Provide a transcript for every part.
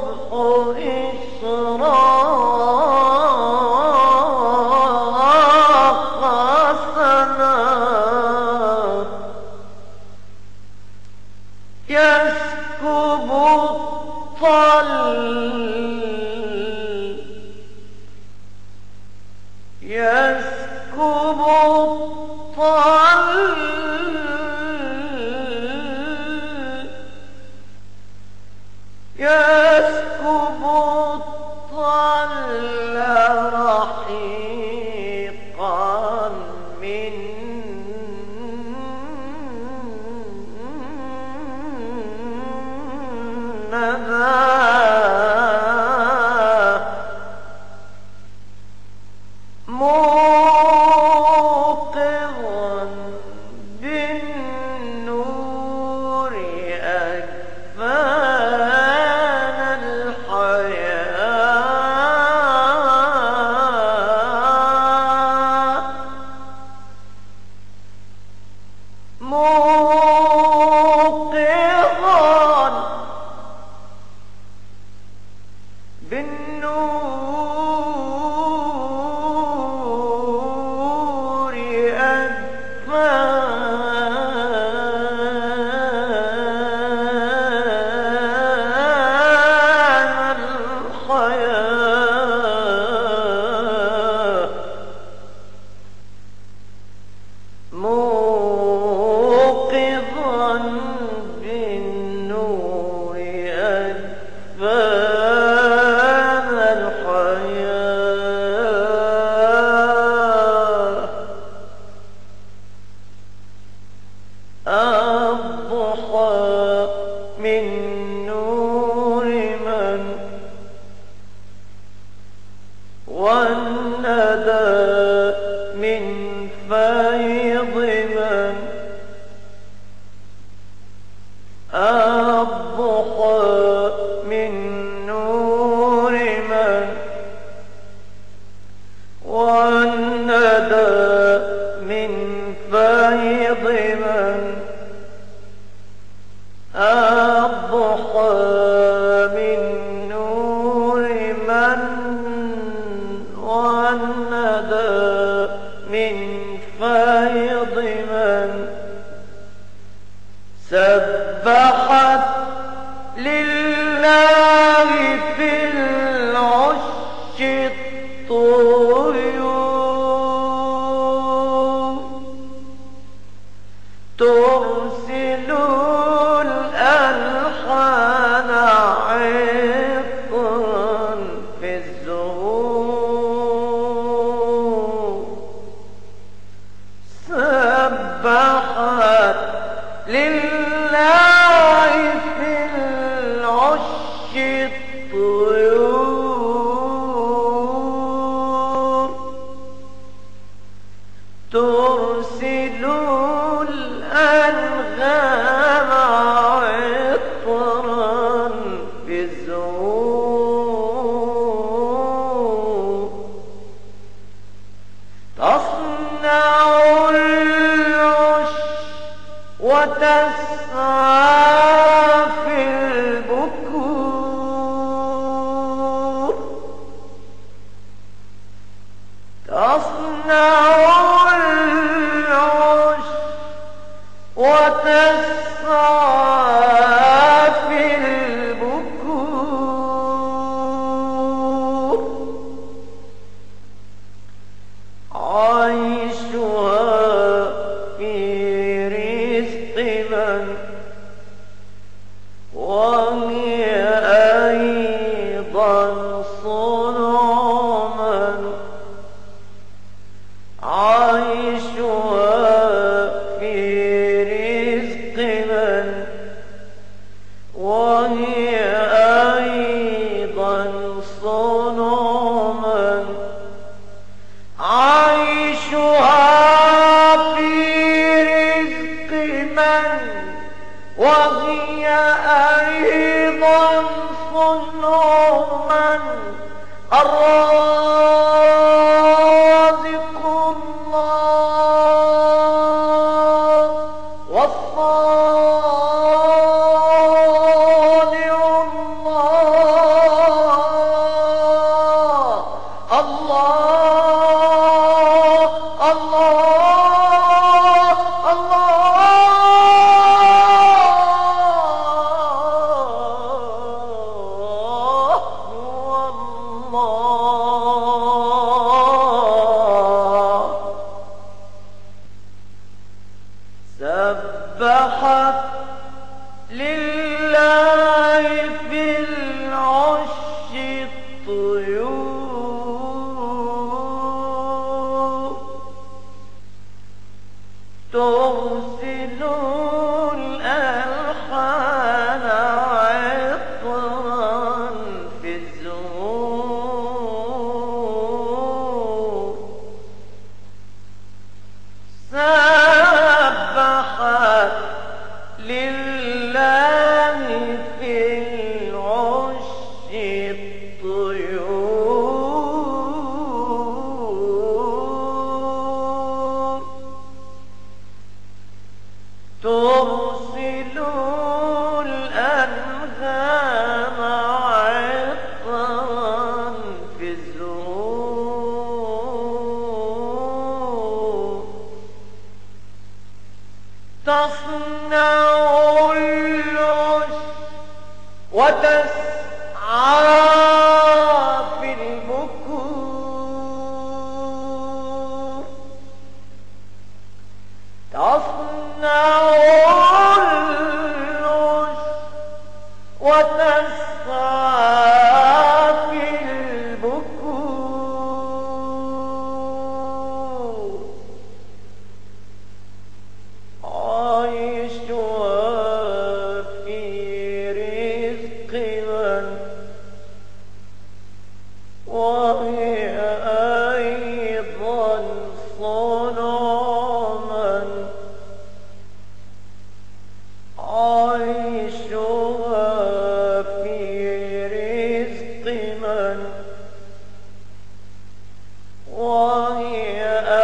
يسكب الطل يسكب الطل يسكب الطل رحيقا من موقظا بالنور أكفان الحياة موقظا بالنور أكفان الحياة موقظا بالنور أكفان الحياة الضحى من نور من والندى من فيض من الضحى من نور من والندى من فيض من الضحى من نور من والندى من فيض من سبحت لله في العش الطيور ترسل الألحان عطرا في الزهور سبحت لله في العش الطيور ترسل الأنغام عطرا في الزهور تصنع العش وتسعى في البكور تصنع العش وتسعى في البكور عيشها في رزق من وهي أيضا صنع من عيشها في رزق من وهي أيضا صنع من عيشها في رزق من وهي أيضا صنع من الرازق الله والصانع الله تصنع العش وتسعى في البكور، تصنع العش وتسعى في البكور، عيشها في رزق من، وهي أيضا صنع من، عيشها في رزق من، وهي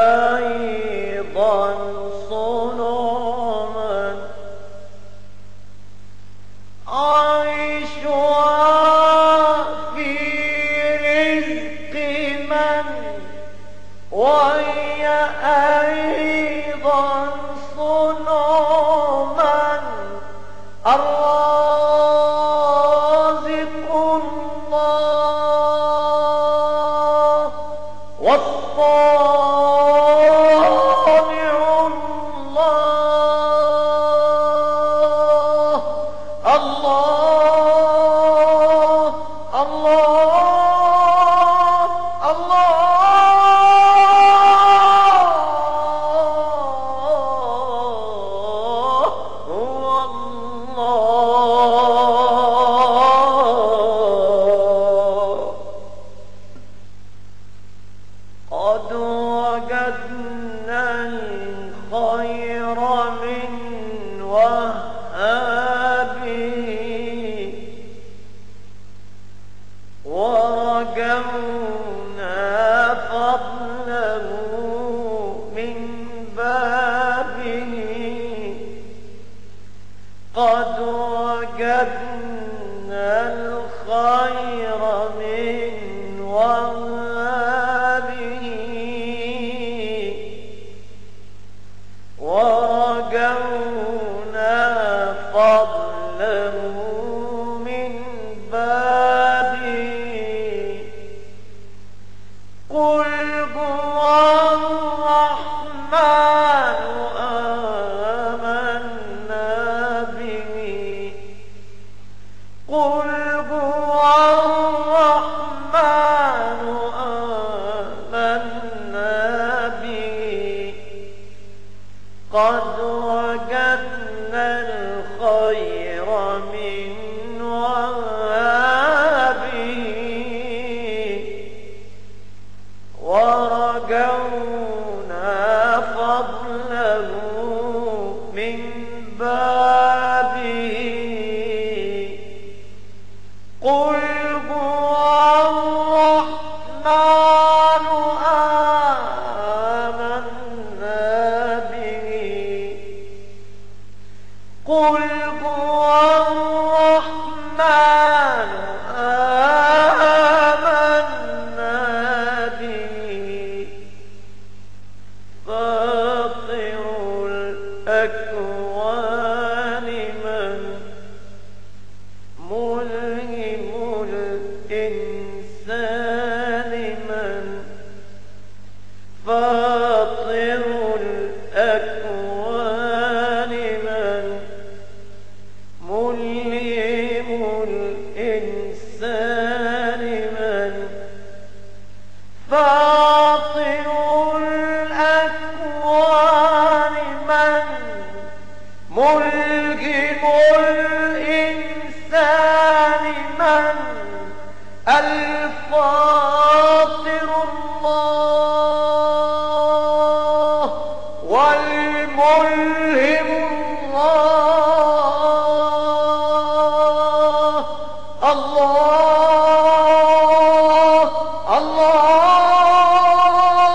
أيضا صنع من، عيشها في رزق من، وهي أيضا صنع من، الرازق الله والصانع الله، الله الله الله هو الله. قد وجدنا الخير من وهابه، ورجونا فضله من بابه، قد وجدنا الخير من وهابه، ورجونا فضله من بابه. قل هو الرحمن آمنا به، قل هو الرحمن آمنا به، قد وجدنا الخير من وهابه، ورجونا فضله من بابه. قل هو الرحمن آمنا به، قل هو الرحمن آمنا به، فاطر الأكوان من، ملهم الإنسان من، فاطر الأكوان من، ملهم الإنسان من، فاطر الأكوان من، ملهم الإنسان من، الفاطر الله والملهم الله، الله الله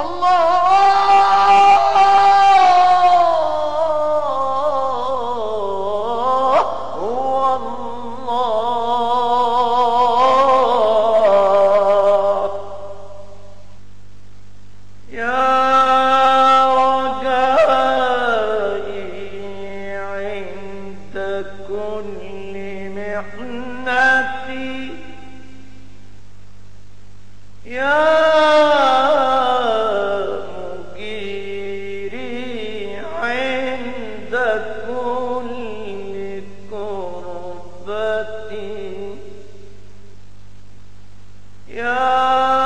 الله هو الله. يا رجائي يا مجيري عند كل كربتي يا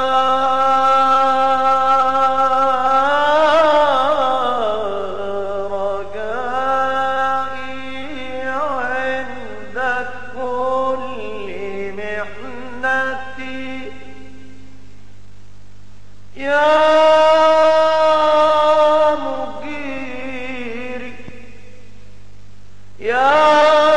رجائي عند كل محنتي يا مجيري يا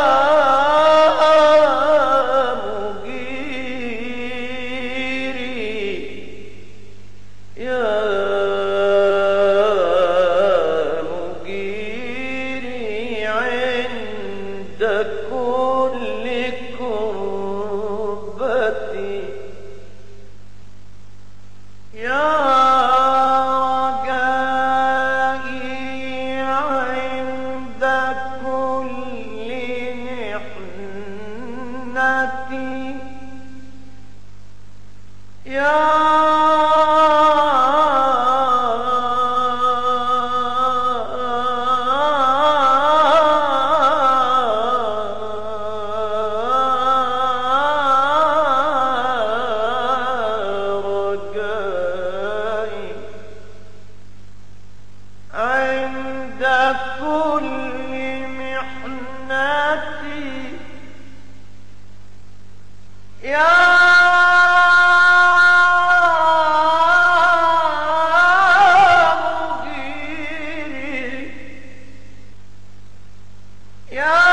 مجيري عند كل كربتي يا رجائي عند كل محنتي يا عند كل محنتي يا مجيري يا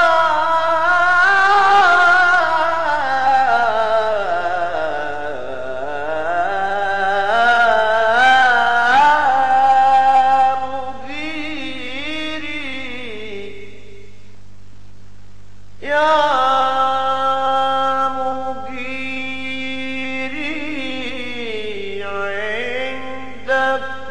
يا مجيري عند